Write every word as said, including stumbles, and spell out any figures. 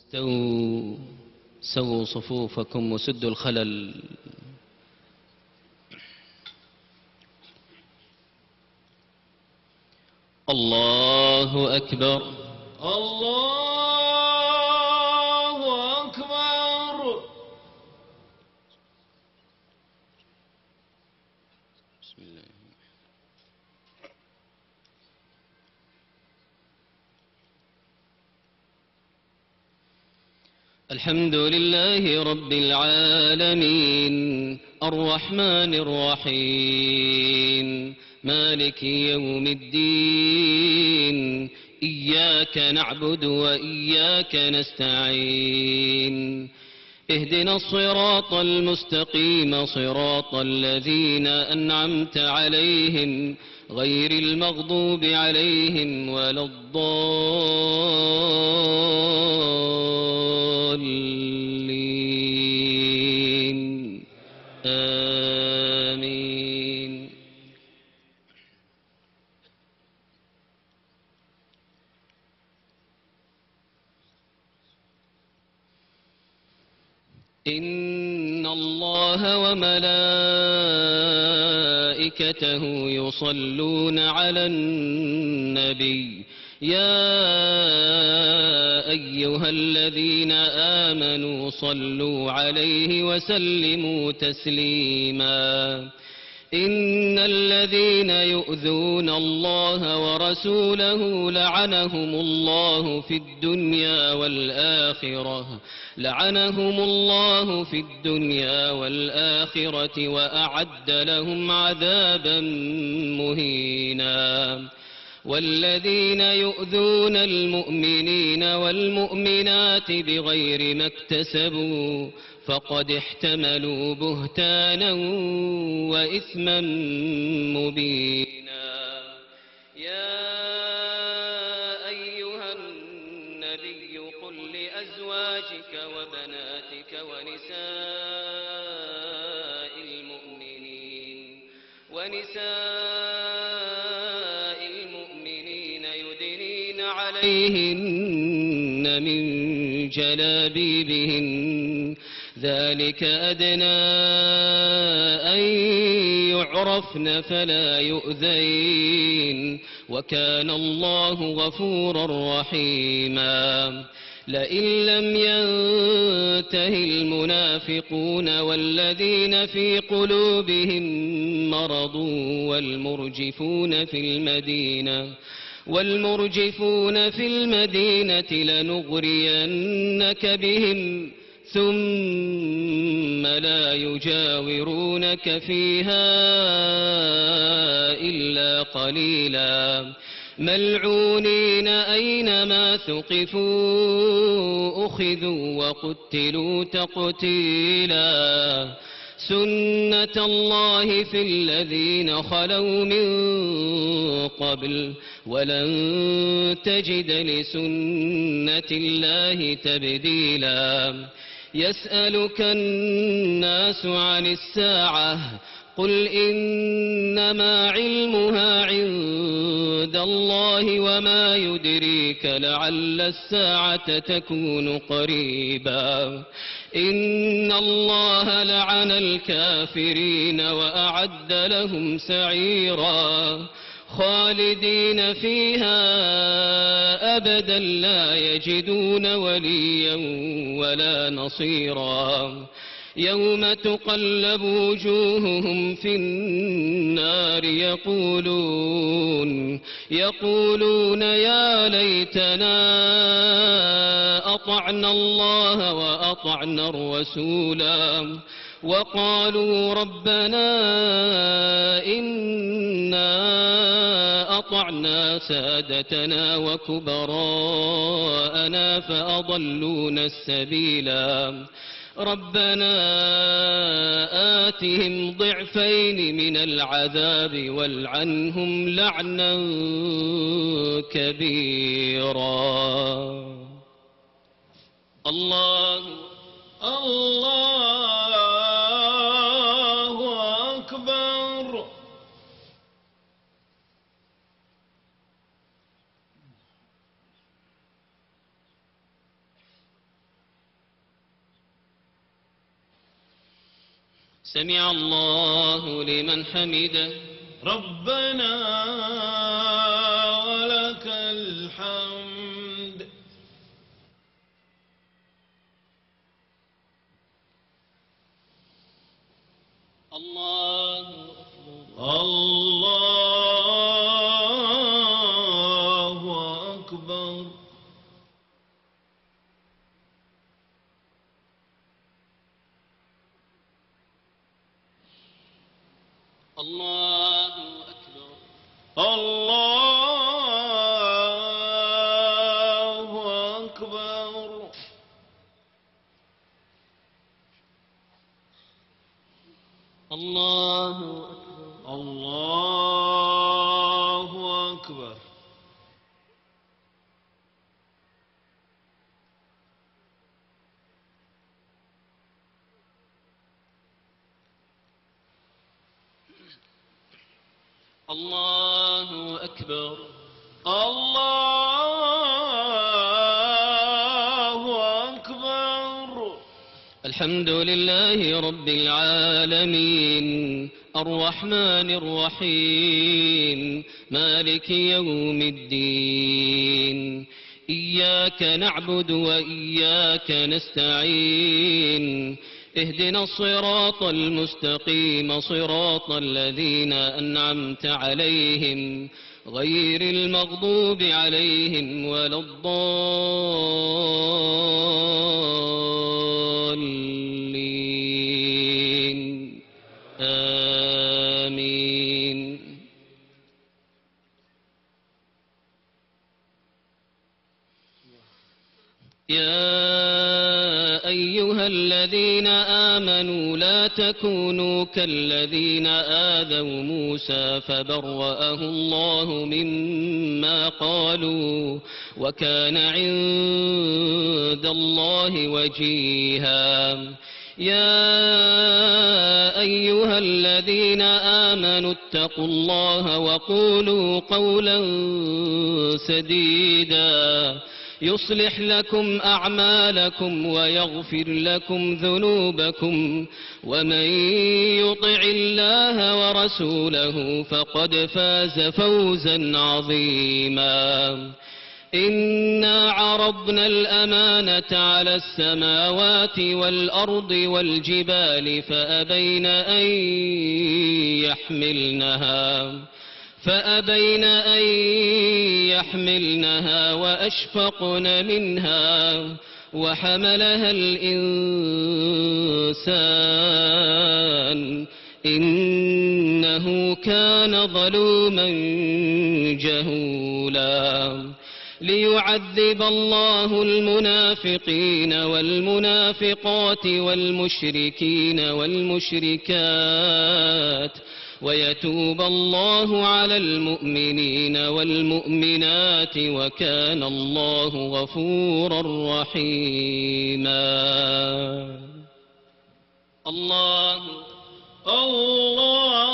استووا سووا صفوفكم وسدوا الخلل. الله أكبر. الله أكبر. بسم الله. الحمد لله رب العالمين الرحمن الرحيم مالك يوم الدين إياك نعبد وإياك نستعين اهدنا الصراط المستقيم صراط الذين أنعمت عليهم غير المغضوب عليهم ولا الضالين آمين. إن الله وملائكته يصلون على النبي يا أيها الذين آمنوا صلوا عليه وسلموا تسليما. إن الذين يؤذون الله ورسوله لعنهم الله في الدنيا والآخرة لعنهم الله في الدنيا والآخرة وأعد لهم عذابا مهينا. والذين يؤذون المؤمنين والمؤمنات بغير ما اكتسبوا فقد احتملوا بهتانا وإثما مبينا. يا أيها النبي قل لأزواجك وبناتك ونساء المؤمنين ونساء المؤمنين يدنين عليهن من جلابيبهن ذلك أدنى أن يعرفن فلا يؤذين وكان الله غفورا رحيما. لئن لم ينته المنافقون والذين في قلوبهم مرض والمرجفون في المدينة والمرجفون في المدينة لنغرينك بهم ثم لا يجاورونك فيها إلا قليلا ملعونين أينما ثقفوا أخذوا وقتلوا تقتيلا. سنة الله في الذين خلوا من قبل ولن تجد لسنة الله تبديلا. يسألك الناس عن الساعة قل إنما علمها عند الله وما يدريك لعل الساعة تكون قريبا. إن الله لعن الكافرين وأعد لهم سعيرا خالدين فيها أبدا لا يجدون وليا ولا نصيرا. يوم تقلب وجوههم في النار يقولون يقولون يا ليتنا أطعنا الله وأطعنا الرسولا وقالوا ربنا إنا أطعنا سادتنا وكبراءنا فأضلونا السبيلا. ربنا آتهم ضعفين من العذاب والعنهم لعنا كبيرا. الله الله أكبر. سمع الله لمن حمده. ربنا ولك الحمد. الله الله أكبر. الله أكبر. الله أكبر. الله أكبر. الله أكبر. الله أكبر. الله أكبر. الحمد لله رب العالمين الرحمن الرحيم مالك يوم الدين. إياك نعبد وإياك نستعين. اهدنا الصراط المستقيم صراط الذين أنعمت عليهم غير المغضوب عليهم ولا الضالين. آمين. يا أيها الذين آمنوا لا تكونوا كالذين آذوا موسى فبرأه الله مما قالوا وكان عند الله وجيها. يا أيها الذين آمنوا اتقوا الله وقولوا قولا سديدا يصلح لكم أعمالكم ويغفر لكم ذنوبكم ومن يطع الله ورسوله فقد فاز فوزا عظيما. إنا عرضنا الأمانة على السماوات والأرض والجبال فأبين أن يحملنها فأبين أن يحملنها وأشفقن منها وحملها الإنسان إنه كان ظلوما جهولا. ليعذب الله المنافقين والمنافقات والمشركين والمشركات ويتوب الله على المؤمنين والمؤمنات وكان الله غفورا رحيما. الله الله